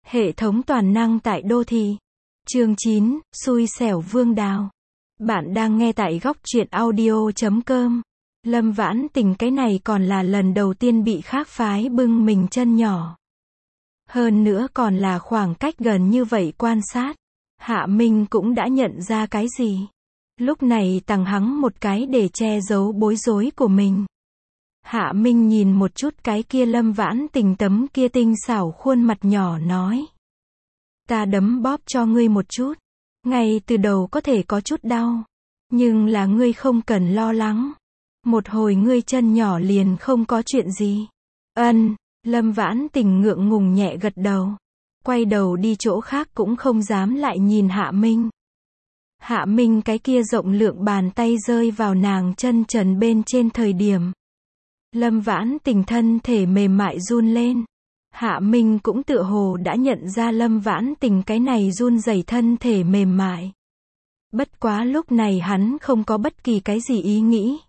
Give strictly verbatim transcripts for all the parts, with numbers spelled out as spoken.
Hệ thống toàn năng tại đô thị. Chương chín, xui xẻo Vương Đào. Bạn đang nghe tại góc truyện audio chấm com. Lâm Vãn Tình cái này còn là lần đầu tiên bị khác phái bưng mình chân nhỏ. Hơn nữa còn là khoảng cách gần như vậy quan sát. Hạ Minh cũng đã nhận ra cái gì. Lúc này tằng hắng một cái để che giấu bối rối của mình. Hạ Minh nhìn một chút cái kia Lâm Vãn Tình tấm kia tinh xảo khuôn mặt nhỏ nói. Ta đấm bóp cho ngươi một chút. Ngay từ đầu có thể có chút đau. Nhưng là ngươi không cần lo lắng. Một hồi ngươi chân nhỏ liền không có chuyện gì. Ân, Lâm Vãn Tình ngượng ngùng nhẹ gật đầu. Quay đầu đi chỗ khác cũng không dám lại nhìn Hạ Minh. Hạ Minh cái kia rộng lượng bàn tay rơi vào nàng chân trần bên trên thời điểm. Lâm Vãn Tình thân thể mềm mại run lên. Hạ Minh cũng tựa hồ đã nhận ra Lâm Vãn Tình cái này run rẩy thân thể mềm mại. Bất quá lúc này hắn không có bất kỳ cái gì ý nghĩ.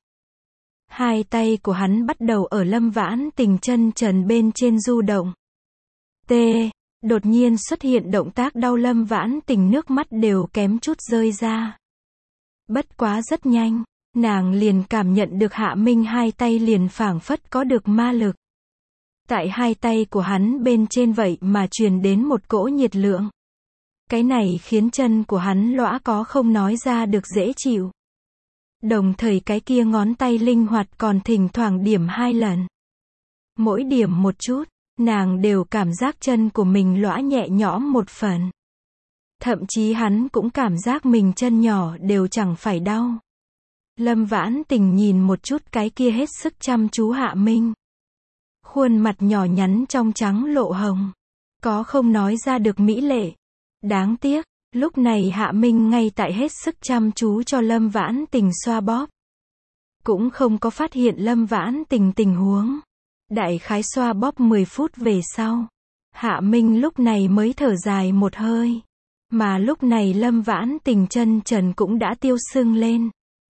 Hai tay của hắn bắt đầu ở Lâm Vãn Tình chân trần bên trên du động. T. Đột nhiên xuất hiện động tác đau Lâm Vãn Tình nước mắt đều kém chút rơi ra. Bất quá rất nhanh, nàng liền cảm nhận được Hạ Minh hai tay liền phảng phất có được ma lực. Tại hai tay của hắn bên trên vậy mà truyền đến một cỗ nhiệt lượng. Cái này khiến chân của hắn lõa có không nói ra được dễ chịu. Đồng thời cái kia ngón tay linh hoạt còn thỉnh thoảng điểm hai lần. Mỗi điểm một chút, nàng đều cảm giác chân của mình lõa nhẹ nhõm một phần. Thậm chí hắn cũng cảm giác mình chân nhỏ đều chẳng phải đau. Lâm Vãn Tình nhìn một chút cái kia hết sức chăm chú Hạ Minh. Khuôn mặt nhỏ nhắn trong trắng lộ hồng. Có không nói ra được mỹ lệ. Đáng tiếc, lúc này Hạ Minh ngay tại hết sức chăm chú cho Lâm Vãn Tình xoa bóp. Cũng không có phát hiện Lâm Vãn Tình tình huống. Đại khái xoa bóp mười phút về sau. Hạ Minh lúc này mới thở dài một hơi. Mà lúc này Lâm Vãn Tình chân trần cũng đã tiêu sưng lên.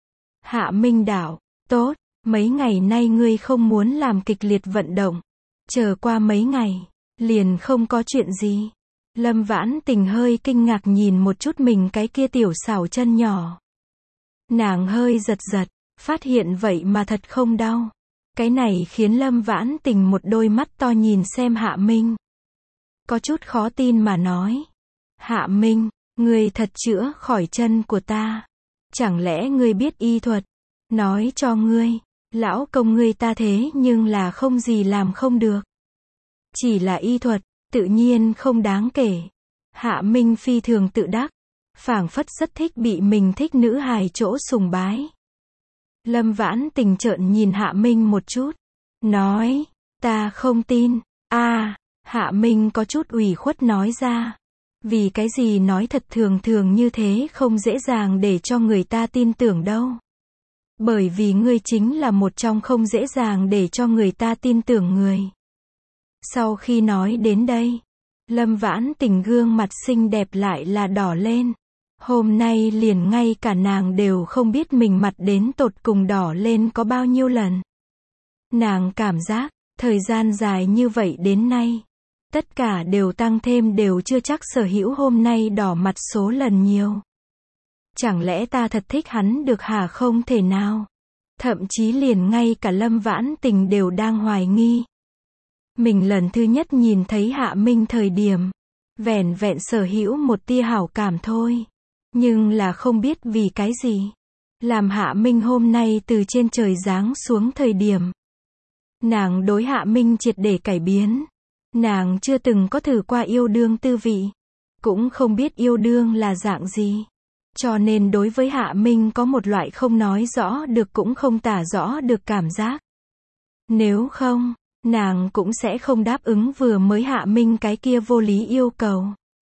Hạ Minh đảo, tốt, mấy ngày nay ngươi không muốn làm kịch liệt vận động. Chờ qua mấy ngày, liền không có chuyện gì. Lâm Vãn Tình hơi kinh ngạc nhìn một chút mình cái kia tiểu xảo chân nhỏ. Nàng hơi giật giật, phát hiện vậy mà thật không đau. Cái này khiến Lâm Vãn Tình một đôi mắt to nhìn xem Hạ Minh. Có chút khó tin mà nói. Hạ Minh, ngươi thật chữa khỏi chân của ta. Chẳng lẽ ngươi biết y thuật? Nói cho ngươi, lão công ngươi ta thế nhưng là không gì làm không được. Chỉ là y thuật, tự nhiên không đáng kể. Hạ Minh phi thường tự đắc, phảng phất rất thích bị mình thích nữ hài chỗ sùng bái. Lâm Vãn Tình trợn nhìn Hạ Minh một chút, nói, ta không tin. A, à, Hạ Minh có chút ủy khuất nói ra. Vì cái gì nói thật thường thường như thế không dễ dàng để cho người ta tin tưởng đâu. Bởi vì ngươi chính là một trong không dễ dàng để cho người ta tin tưởng người. Sau khi nói đến đây, Lâm Vãn Tình gương mặt xinh đẹp lại là đỏ lên. Hôm nay liền ngay cả nàng đều không biết mình mặt đến tột cùng đỏ lên có bao nhiêu lần. Nàng cảm giác, thời gian dài như vậy đến nay, tất cả đều tăng thêm đều chưa chắc sở hữu hôm nay đỏ mặt số lần nhiều. Chẳng lẽ ta thật thích hắn được hả? Không thể nào. Thậm chí liền ngay cả Lâm Vãn Tình đều đang hoài nghi. Mình lần thứ nhất nhìn thấy Hạ Minh thời điểm, vẻn vẹn sở hữu một tia hảo cảm thôi. Nhưng là không biết vì cái gì. Làm Hạ Minh hôm nay từ trên trời giáng xuống thời điểm. Nàng đối Hạ Minh triệt để cải biến. Nàng chưa từng có thử qua yêu đương tư vị. Cũng không biết yêu đương là dạng gì. Cho nên đối với Hạ Minh có một loại không nói rõ được cũng không tả rõ được cảm giác. Nếu không, nàng cũng sẽ không đáp ứng vừa mới Hạ Minh cái kia vô lý yêu cầu.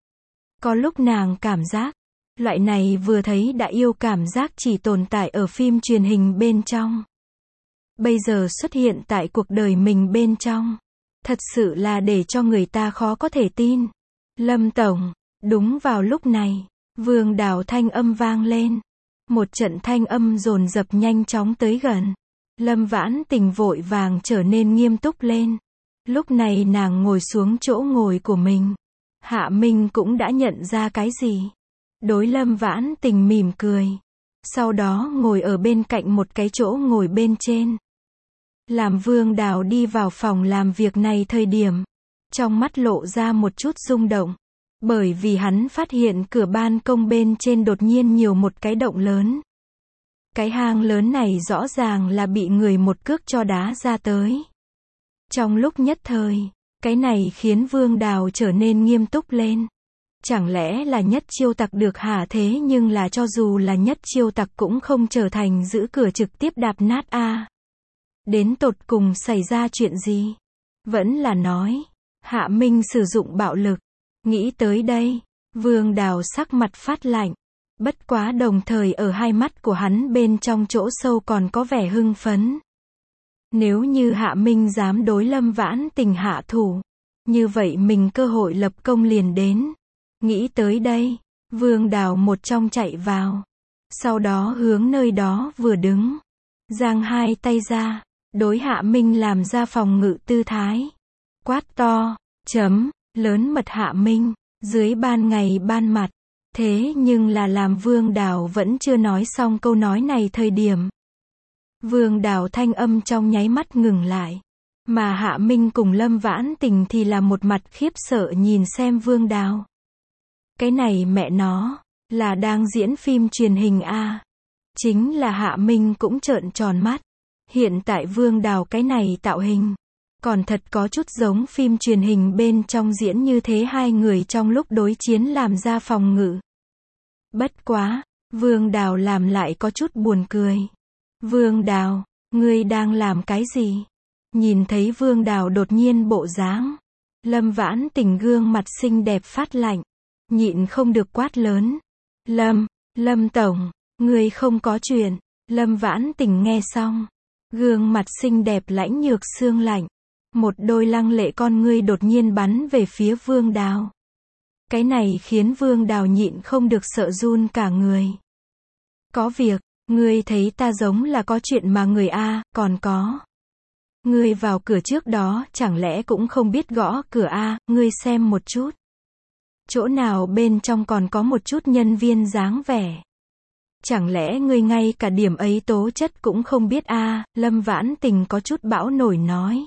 Có lúc nàng cảm giác, loại này vừa thấy đã yêu cảm giác chỉ tồn tại ở phim truyền hình bên trong. Bây giờ xuất hiện tại cuộc đời mình bên trong. Thật sự là để cho người ta khó có thể tin. Lâm Tổng, đúng vào lúc này, Vương Đào thanh âm vang lên. Một trận thanh âm dồn dập nhanh chóng tới gần. Lâm Vãn Tình vội vàng trở nên nghiêm túc lên. Lúc này nàng ngồi xuống chỗ ngồi của mình. Hạ Minh cũng đã nhận ra cái gì. Đối Lâm Vãn Tình mỉm cười. Sau đó ngồi ở bên cạnh một cái chỗ ngồi bên trên. Làm Vương Đào đi vào phòng làm việc này thời điểm, trong mắt lộ ra một chút rung động. Bởi vì hắn phát hiện cửa ban công bên trên đột nhiên nhiều một cái động lớn. Cái hang lớn này rõ ràng là bị người một cước cho đá ra tới. Trong lúc nhất thời, cái này khiến Vương Đào trở nên nghiêm túc lên. Chẳng lẽ là Nhất Chiêu Tặc được hả? Thế nhưng là cho dù là Nhất Chiêu Tặc cũng không trở thành giữ cửa trực tiếp đạp nát a. Đến tột cùng xảy ra chuyện gì? Vẫn là nói, Hạ Minh sử dụng bạo lực. Nghĩ tới đây, Vương Đào sắc mặt phát lạnh. Bất quá đồng thời ở hai mắt của hắn bên trong chỗ sâu còn có vẻ hưng phấn. Nếu như Hạ Minh dám đối Lâm Vãn Tình hạ thủ, như vậy mình cơ hội lập công liền đến. Nghĩ tới đây, Vương Đào một trong chạy vào. Sau đó hướng nơi đó vừa đứng. Giang hai tay ra, đối Hạ Minh làm ra phòng ngự tư thái. Quát to, chấm, lớn mật Hạ Minh, dưới ban ngày ban mặt. Thế nhưng là làm Vương Đào vẫn chưa nói xong câu nói này thời điểm. Vương Đào thanh âm trong nháy mắt ngừng lại. Mà Hạ Minh cùng Lâm Vãn Tình thì là một mặt khiếp sợ nhìn xem Vương Đào. Cái này mẹ nó, là đang diễn phim truyền hình a. Chính là Hạ Minh cũng trợn tròn mắt. Hiện tại Vương Đào cái này tạo hình, còn thật có chút giống phim truyền hình bên trong diễn như thế hai người trong lúc đối chiến làm ra phòng ngự. Bất quá, Vương Đào làm lại có chút buồn cười. Vương Đào, ngươi đang làm cái gì? Nhìn thấy Vương Đào đột nhiên bộ dáng, Lâm Vãn Tình gương mặt xinh đẹp phát lạnh, nhịn không được quát lớn. Lâm, Lâm Tổng, ngươi không có chuyện. Lâm Vãn Tình nghe xong, gương mặt xinh đẹp lãnh nhược xương lạnh. Một đôi lăng lệ con ngươi đột nhiên bắn về phía Vương Đào. Cái này khiến Vương Đào nhịn không được sợ run cả người. Có việc, ngươi thấy ta giống là có chuyện mà người a, còn có. Ngươi vào cửa trước đó chẳng lẽ cũng không biết gõ cửa a, ngươi xem một chút. Chỗ nào bên trong còn có một chút nhân viên dáng vẻ. Chẳng lẽ ngươi ngay cả điểm ấy tố chất cũng không biết a? Lâm Vãn Tình có chút bão nổi nói.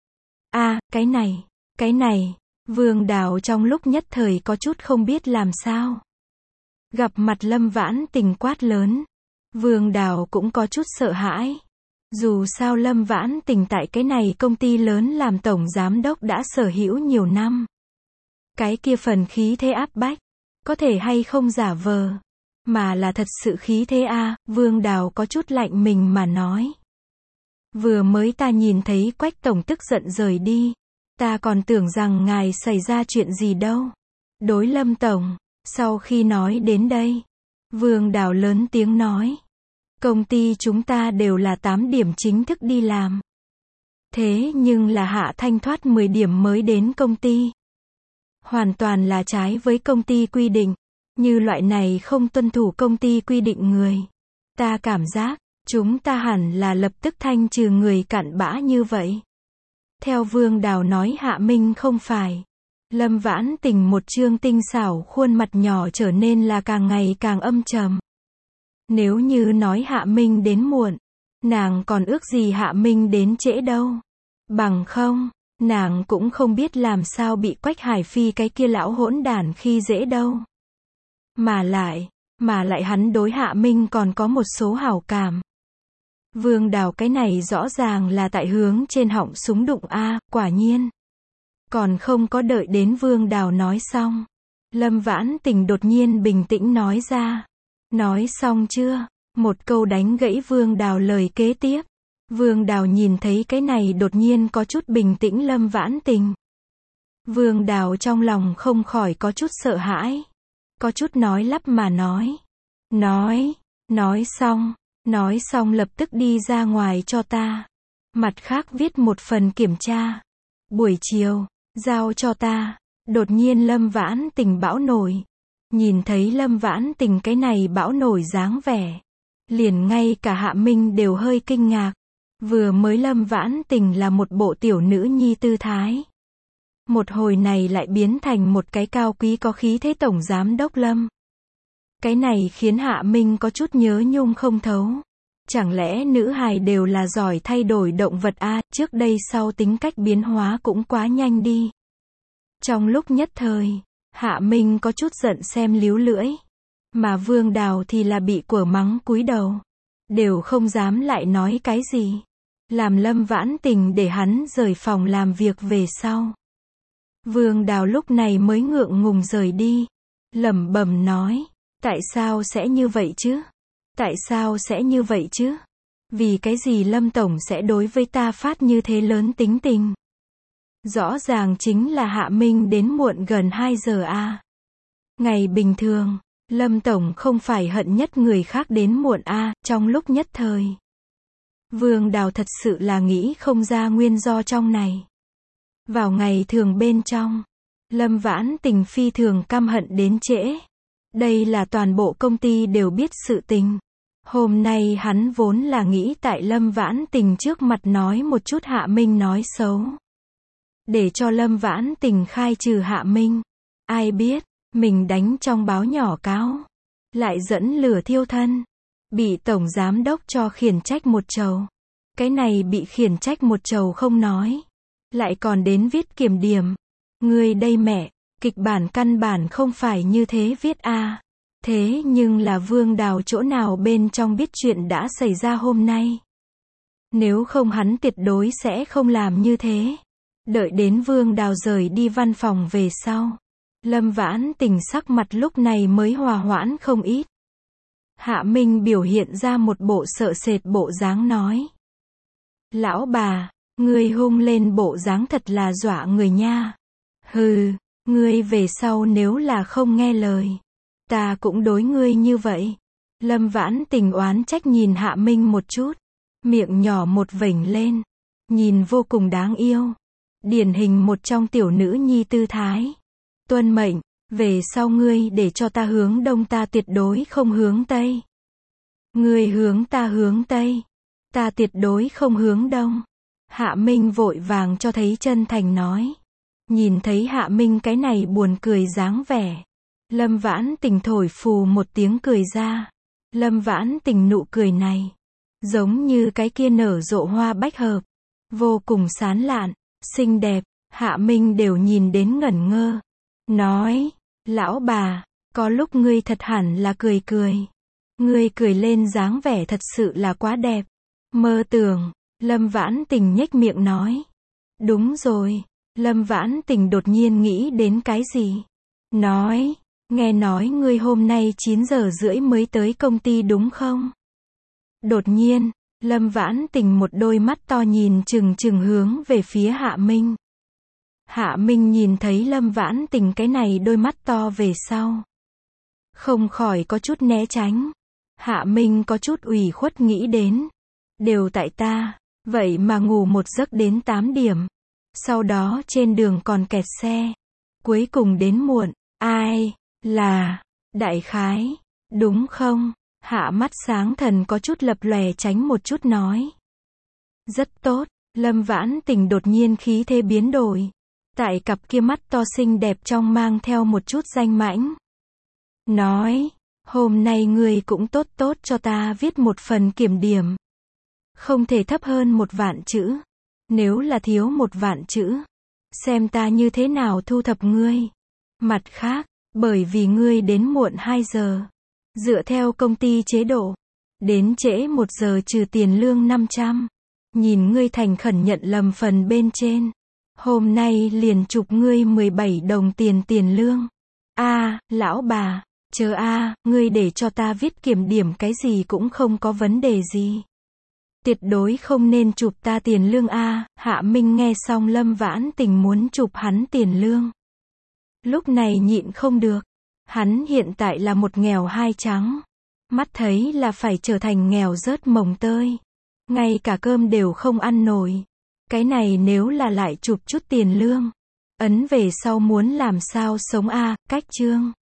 A, cái này, cái này, Vương Đào trong lúc nhất thời có chút không biết làm sao. Gặp mặt Lâm Vãn Tình quát lớn, Vương Đào cũng có chút sợ hãi. Dù sao Lâm Vãn Tình tại cái này công ty lớn làm tổng giám đốc đã sở hữu nhiều năm. Cái kia phần khí thế áp bách, có thể hay không giả vờ, mà là thật sự khí thế a. Vương Đào có chút lạnh mình mà nói. Vừa mới ta nhìn thấy Quách tổng tức giận rời đi, ta còn tưởng rằng ngài xảy ra chuyện gì đâu. Đối Lâm tổng, sau khi nói đến đây, Vương Đào lớn tiếng nói, công ty chúng ta đều là tám điểm chính thức đi làm. Thế nhưng là Hạ Thanh thoát mười điểm mới đến công ty. Hoàn toàn là trái với công ty quy định. Như loại này không tuân thủ công ty quy định người, ta cảm giác, chúng ta hẳn là lập tức thanh trừ người cặn bã như vậy. Theo Vương Đào nói Hạ Minh không phải. Lâm Vãn Tình một trương tinh xảo khuôn mặt nhỏ trở nên là càng ngày càng âm trầm. Nếu như nói Hạ Minh đến muộn, nàng còn ước gì Hạ Minh đến trễ đâu. Bằng không, nàng cũng không biết làm sao bị Quách Hải Phi cái kia lão hỗn đản khi dễ đâu. Mà lại, mà lại hắn đối Hạ Minh còn có một số hảo cảm. Vương Đào cái này rõ ràng là tại hướng trên họng súng đụng a, quả nhiên. Còn không có đợi đến Vương Đào nói xong, Lâm Vãn Tình đột nhiên bình tĩnh nói ra. Nói xong chưa? Một câu đánh gãy Vương Đào lời kế tiếp. Vương Đào nhìn thấy cái này đột nhiên có chút bình tĩnh Lâm Vãn Tình. Vương Đào trong lòng không khỏi có chút sợ hãi. Có chút nói lắp mà nói. Nói, nói xong, nói xong lập tức đi ra ngoài cho ta. Mặt khác viết một phần kiểm tra. Buổi chiều, giao cho ta. Đột nhiên Lâm Vãn Tình bão nổi. Nhìn thấy Lâm Vãn Tình cái này bão nổi dáng vẻ. Liền ngay cả Hạ Minh đều hơi kinh ngạc. Vừa mới Lâm Vãn Tình là một bộ tiểu nữ nhi tư thái. một hồi này lại biến thành một cái cao quý có khí thế tổng giám đốc Lâm. Cái này khiến Hạ Minh có chút nhớ nhung không thấu. Chẳng lẽ nữ hài đều là giỏi thay đổi động vật a, à, trước đây sau tính cách biến hóa cũng quá nhanh đi. Trong lúc nhất thời, Hạ Minh có chút giận xem líu lưỡi. Mà Vương Đào thì là bị của mắng cúi đầu. Đều không dám lại nói cái gì. Làm Lâm Vãn Tình để hắn rời phòng làm việc về sau. Vương Đào lúc này mới ngượng ngùng rời đi. Lẩm bẩm nói, tại sao sẽ như vậy chứ? Tại sao sẽ như vậy chứ? Vì cái gì Lâm Tổng sẽ đối với ta phát như thế lớn tính tình? Rõ ràng chính là Hạ Minh đến muộn gần hai giờ a. À. Ngày bình thường, Lâm Tổng không phải hận nhất người khác đến muộn a, à, trong lúc nhất thời. Vương Đào thật sự là nghĩ không ra nguyên do trong này. Vào ngày thường bên trong, Lâm Vãn Tình phi thường căm hận đến trễ. Đây là toàn bộ công ty đều biết sự tình. Hôm nay hắn vốn là nghĩ tại Lâm Vãn Tình trước mặt nói một chút Hạ Minh nói xấu. Để cho Lâm Vãn Tình khai trừ Hạ Minh. Ai biết, mình đánh trong báo nhỏ cáo. Lại dẫn lửa thiêu thân. Bị tổng giám đốc cho khiển trách một trầu. Cái này bị khiển trách một trầu không nói. Lại còn đến viết kiểm điểm. Người đây mẹ, kịch bản căn bản không phải như thế viết a. À. Thế nhưng là Vương Đào chỗ nào bên trong biết chuyện đã xảy ra hôm nay. Nếu không hắn tuyệt đối sẽ không làm như thế. Đợi đến Vương Đào rời đi văn phòng về sau. Lâm Vãn Tình sắc mặt lúc này mới hòa hoãn không ít. Hạ Minh biểu hiện ra một bộ sợ sệt bộ dáng nói. Lão bà, ngươi hung lên bộ dáng thật là dọa người nha. Hừ, ngươi về sau nếu là không nghe lời. Ta cũng đối ngươi như vậy. Lâm Vãn Tình oán trách nhìn Hạ Minh một chút. Miệng nhỏ một vểnh lên. Nhìn vô cùng đáng yêu. Điển hình một trong tiểu nữ nhi tư thái. Tuân mệnh, về sau ngươi để cho ta hướng đông ta tuyệt đối không hướng tây. Ngươi hướng ta hướng tây. Ta tuyệt đối không hướng đông. Hạ Minh vội vàng cho thấy chân thành nói. Nhìn thấy Hạ Minh cái này buồn cười dáng vẻ. Lâm Vãn Tình thổi phù một tiếng cười ra. Lâm Vãn Tình nụ cười này. Giống như cái kia nở rộ hoa bách hợp. Vô cùng sán lạn, xinh đẹp. Hạ Minh đều nhìn đến ngẩn ngơ. Nói, lão bà, có lúc ngươi thật hẳn là cười cười. Ngươi cười lên dáng vẻ thật sự là quá đẹp. Mơ tưởng, Lâm Vãn Tình nhếch miệng nói. Đúng rồi, Lâm Vãn Tình đột nhiên nghĩ đến cái gì? Nói, nghe nói ngươi hôm nay chín giờ rưỡi mới tới công ty đúng không? Đột nhiên, Lâm Vãn Tình một đôi mắt to nhìn chừng chừng hướng về phía Hạ Minh. Hạ Minh nhìn thấy Lâm Vãn Tình cái này đôi mắt to về sau. Không khỏi có chút né tránh. Hạ Minh có chút ủy khuất nghĩ đến. Đều tại ta, vậy mà ngủ một giấc đến tám điểm. Sau đó trên đường còn kẹt xe. Cuối cùng đến muộn. Ai? Là, đại khái. Đúng không? Hạ mắt sáng thần có chút lập lòe tránh một chút nói. Rất tốt. Lâm Vãn Tình đột nhiên khí thế biến đổi. Tại cặp kia mắt to xinh đẹp trong mang theo một chút danh mãnh. Nói, hôm nay ngươi cũng tốt tốt cho ta viết một phần kiểm điểm. Không thể thấp hơn một vạn chữ. Nếu là thiếu một vạn chữ, xem ta như thế nào thu thập ngươi. Mặt khác, bởi vì ngươi đến muộn hai giờ. Dựa theo công ty chế độ, đến trễ một giờ trừ tiền lương năm trăm. Nhìn ngươi thành khẩn nhận lầm phần bên trên. Hôm nay liền chụp ngươi mười bảy đồng tiền tiền lương. A, à, lão bà, chờ a, à, ngươi để cho ta viết kiểm điểm cái gì cũng không có vấn đề gì. Tuyệt đối không nên chụp ta tiền lương a. À. Hạ Minh nghe xong Lâm Vãn Tình muốn chụp hắn tiền lương. Lúc này nhịn không được. Hắn hiện tại là một nghèo hai trắng. Mắt thấy là phải trở thành nghèo rớt mồng tơi. Ngay cả cơm đều không ăn nổi. Cái này nếu là lại chụp chút tiền lương. Ấn về sau muốn làm sao sống a, cách chương.